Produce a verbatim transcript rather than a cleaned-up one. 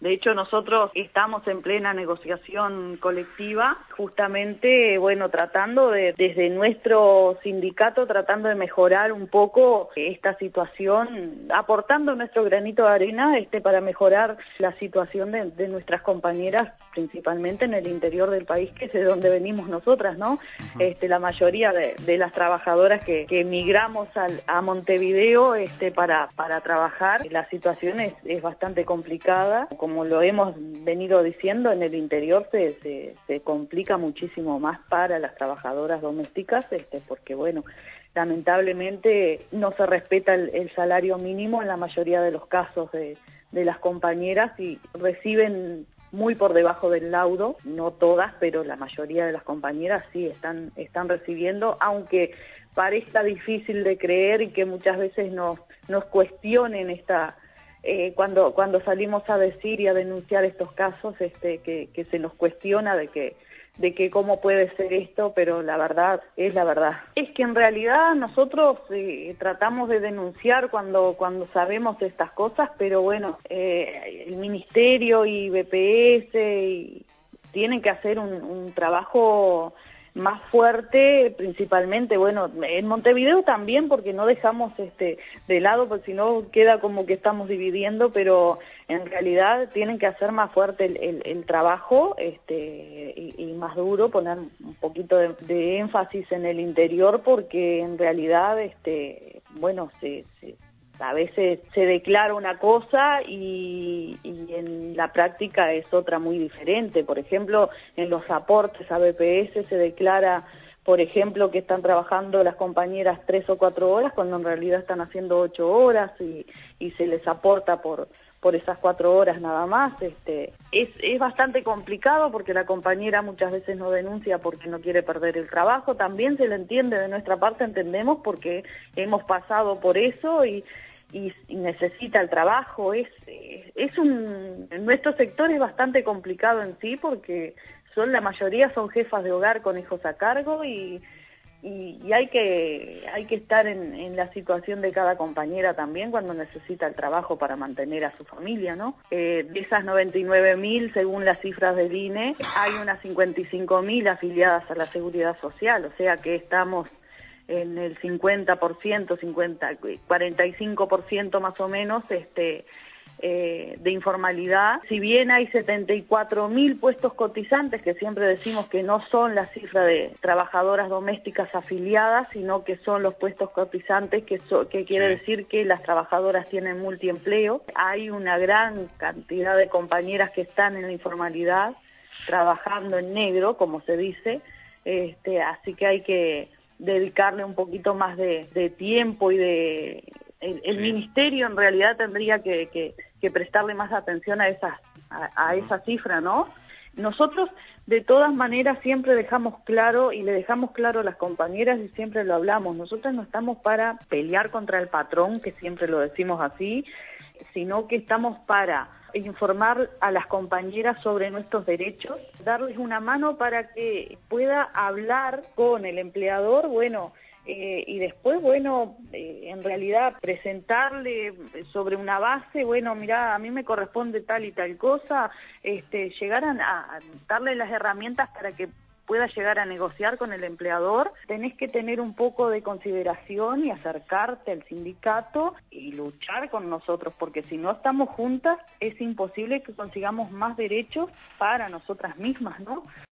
De hecho, nosotros estamos en plena negociación colectiva, justamente, bueno, tratando de, desde nuestro sindicato, tratando de mejorar un poco esta situación, aportando nuestro granito de arena este, para mejorar la situación de, de nuestras compañeras, principalmente en el interior del país, que es de donde venimos nosotras, ¿no? Uh-huh. Este, la mayoría de, de las trabajadoras que, que emigramos al, a Montevideo este, para, para trabajar, la situación es, es bastante complicada. Como lo hemos venido diciendo, en el interior se, se, se complica muchísimo más para las trabajadoras domésticas, este, porque bueno, lamentablemente no se respeta el, el salario mínimo en la mayoría de los casos de, de las compañeras y reciben muy por debajo del laudo, no todas, pero la mayoría de las compañeras sí están, están recibiendo, aunque parezca difícil de creer y que muchas veces nos, nos cuestionen esta... Eh, cuando cuando salimos a decir y a denunciar estos casos, este, que, que se nos cuestiona de que de que cómo puede ser esto, pero la verdad es la verdad. Es que en realidad nosotros eh, tratamos de denunciar cuando cuando sabemos estas cosas, pero bueno, eh, el Ministerio y B P S y tienen que hacer un, un trabajo más fuerte, principalmente, bueno, en Montevideo también, porque no dejamos este de lado, porque si no queda como que estamos dividiendo, pero en realidad tienen que hacer más fuerte el, el, el trabajo este y, y más duro, poner un poquito de, de énfasis en el interior, porque en realidad, este bueno, se... se a veces se declara una cosa y, y en la práctica es otra muy diferente. Por ejemplo, en los aportes a B P S se declara, por ejemplo, que están trabajando las compañeras tres o cuatro horas, cuando en realidad están haciendo ocho horas y, y se les aporta por por esas cuatro horas nada más. Este, es, es bastante complicado porque la compañera muchas veces no denuncia porque no quiere perder el trabajo. También se le entiende, de nuestra parte entendemos, porque hemos pasado por eso y, y, y necesita el trabajo. Es, es un, en nuestro sector es bastante complicado en sí, porque son la mayoría son jefas de hogar con hijos a cargo y Y, y hay que hay que estar en, en la situación de cada compañera también cuando necesita el trabajo para mantener a su familia, ¿no? Eh, de esas noventa y nueve mil, según las cifras del I N E, hay unas cincuenta y cinco mil afiliadas a la Seguridad Social, o sea que estamos en el cincuenta por ciento, cincuenta, cuarenta y cinco por ciento más o menos, este Eh, de informalidad. Si bien hay setenta y cuatro mil puestos cotizantes, que siempre decimos que no son la cifra de trabajadoras domésticas afiliadas, sino que son los puestos cotizantes, que, so, que quiere sí. decir que las trabajadoras tienen multiempleo. Hay una gran cantidad de compañeras que están en la informalidad, trabajando en negro, como se dice, este, así que hay que dedicarle un poquito más de, de tiempo y de... El, el sí. Ministerio en realidad tendría que, que, que prestarle más atención a, esas, a, a esa cifra, ¿no? Nosotros, de todas maneras, siempre dejamos claro, y le dejamos claro a las compañeras, y siempre lo hablamos, nosotros no estamos para pelear contra el patrón, que siempre lo decimos así, sino que estamos para informar a las compañeras sobre nuestros derechos, darles una mano para que pueda hablar con el empleador, bueno, Eh, y después, bueno, eh, en realidad presentarle sobre una base, bueno, mirá, a mí me corresponde tal y tal cosa, este, llegar a, a darle las herramientas para que pueda llegar a negociar con el empleador. Tenés que tener un poco de consideración y acercarte al sindicato y luchar con nosotros, porque si no estamos juntas es imposible que consigamos más derechos para nosotras mismas, ¿no?